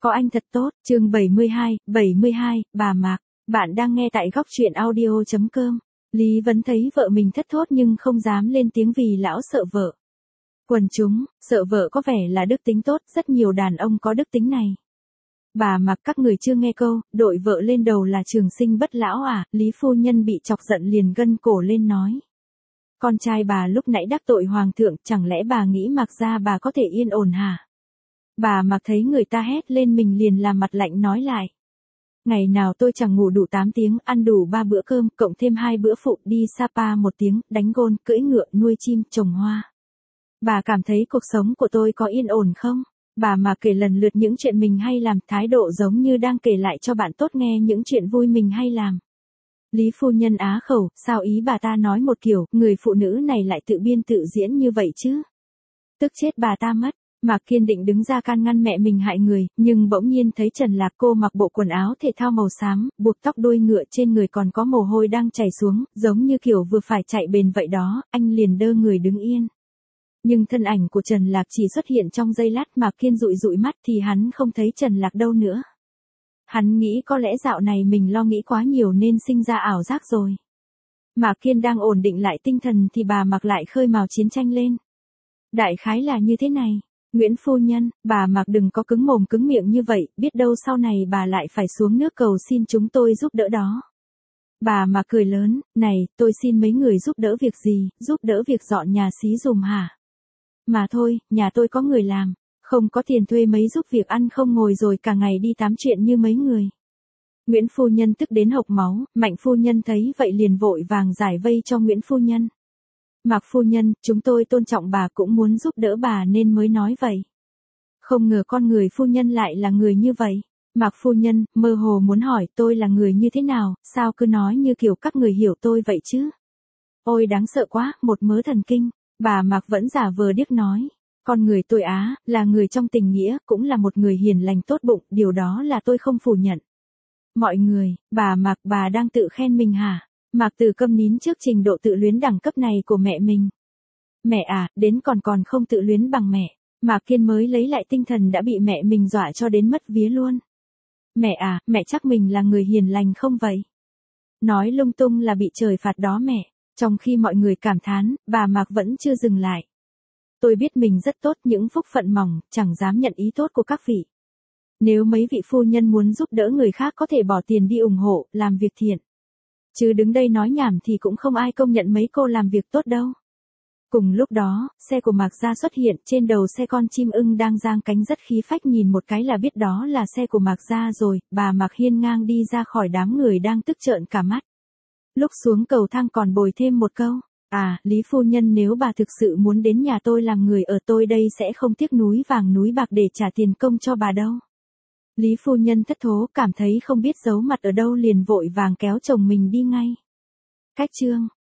Có anh thật tốt, chương 72, bà Mạc. Bạn đang nghe tại góc truyện audio.com. Lý Vấn thấy vợ mình thất thốt nhưng không dám lên tiếng vì lão sợ vợ. Quần chúng, sợ vợ có vẻ là đức tính tốt, rất nhiều đàn ông có đức tính này. Bà Mạc, các người chưa nghe câu, đội vợ lên đầu là trường sinh bất lão à? Lý phu nhân bị chọc giận liền gân cổ lên nói. Con trai bà lúc nãy đắc tội hoàng thượng, chẳng lẽ bà nghĩ Mạc gia bà có thể yên ổn hả? Bà Mạc thấy người ta hét lên mình liền làm mặt lạnh nói lại. Ngày nào tôi chẳng ngủ đủ 8 tiếng, ăn đủ 3 bữa cơm, cộng thêm 2 bữa phụ, đi Sapa 1 tiếng, đánh gôn, cưỡi ngựa, nuôi chim, trồng hoa. Bà cảm thấy cuộc sống của tôi có yên ổn không? Bà Mạc kể lần lượt những chuyện mình hay làm, thái độ giống như đang kể lại cho bạn tốt nghe những chuyện vui mình hay làm. Lý phu nhân á khẩu, sao ý bà ta nói một kiểu, người phụ nữ này lại tự biên tự diễn như vậy chứ? Tức chết bà ta mất. Mạc Kiên định đứng ra can ngăn mẹ mình hại người, nhưng bỗng nhiên thấy Trần Lạc Cô mặc bộ quần áo thể thao màu xám, buộc tóc đuôi ngựa, trên người còn có mồ hôi đang chảy xuống, giống như kiểu vừa phải chạy bền vậy đó, anh liền đơ người đứng yên. Nhưng thân ảnh của Trần Lạc chỉ xuất hiện trong giây lát, Mạc Kiên dụi dụi mắt thì hắn không thấy Trần Lạc đâu nữa. Hắn nghĩ có lẽ dạo này mình lo nghĩ quá nhiều nên sinh ra ảo giác rồi. Mạc Kiên đang ổn định lại tinh thần thì bà Mạc lại khơi mào chiến tranh lên. Đại khái là như thế này. Nguyễn phu nhân, bà Mạc đừng có cứng mồm cứng miệng như vậy, biết đâu sau này bà lại phải xuống nước cầu xin chúng tôi giúp đỡ đó. Bà Mạc cười lớn, này, tôi xin mấy người giúp đỡ việc gì, giúp đỡ việc dọn nhà xí dùm hả? Mà thôi, nhà tôi có người làm, không có tiền thuê mấy giúp việc ăn không ngồi rồi cả ngày đi tám chuyện như mấy người. Nguyễn phu nhân tức đến hộc máu, Mạnh phu nhân thấy vậy liền vội vàng giải vây cho Nguyễn phu nhân. Mạc phu nhân, chúng tôi tôn trọng bà cũng muốn giúp đỡ bà nên mới nói vậy. Không ngờ con người phu nhân lại là người như vậy. Mạc phu nhân, mơ hồ muốn hỏi tôi là người như thế nào, sao cứ nói như kiểu các người hiểu tôi vậy chứ? Ôi đáng sợ quá, một mớ thần kinh. Bà Mạc vẫn giả vờ điếc nói. Con người tôi á, là người trong tình nghĩa, cũng là một người hiền lành tốt bụng, điều đó là tôi không phủ nhận. Mọi người, bà Mạc bà đang tự khen mình hả? Mạc Từ câm nín trước trình độ tự luyến đẳng cấp này của mẹ mình. Mẹ à, đến còn không tự luyến bằng mẹ. Mạc Kiên mới lấy lại tinh thần đã bị mẹ mình dọa cho đến mất vía luôn. Mẹ à, mẹ chắc mình là người hiền lành không vậy? Nói lung tung là bị trời phạt đó mẹ. Trong khi mọi người cảm thán, bà Mạc vẫn chưa dừng lại. Tôi biết mình rất tốt, những phúc phận mỏng, chẳng dám nhận ý tốt của các vị. Nếu mấy vị phu nhân muốn giúp đỡ người khác có thể bỏ tiền đi ủng hộ, làm việc thiện. Chứ đứng đây nói nhảm thì cũng không ai công nhận mấy cô làm việc tốt đâu. Cùng lúc đó, xe của Mạc gia xuất hiện, trên đầu xe con chim ưng đang giang cánh rất khí phách, nhìn một cái là biết đó là xe của Mạc gia rồi. Bà Mạc hiên ngang đi ra khỏi đám người đang tức trợn cả mắt. Lúc xuống cầu thang còn bồi thêm một câu. À, Lý phu nhân, nếu bà thực sự muốn đến nhà tôi làm người ở, tôi đây sẽ không tiếc núi vàng núi bạc để trả tiền công cho bà đâu. Lý phu nhân thất thố, cảm thấy không biết giấu mặt ở đâu liền vội vàng kéo chồng mình đi ngay. Cách chương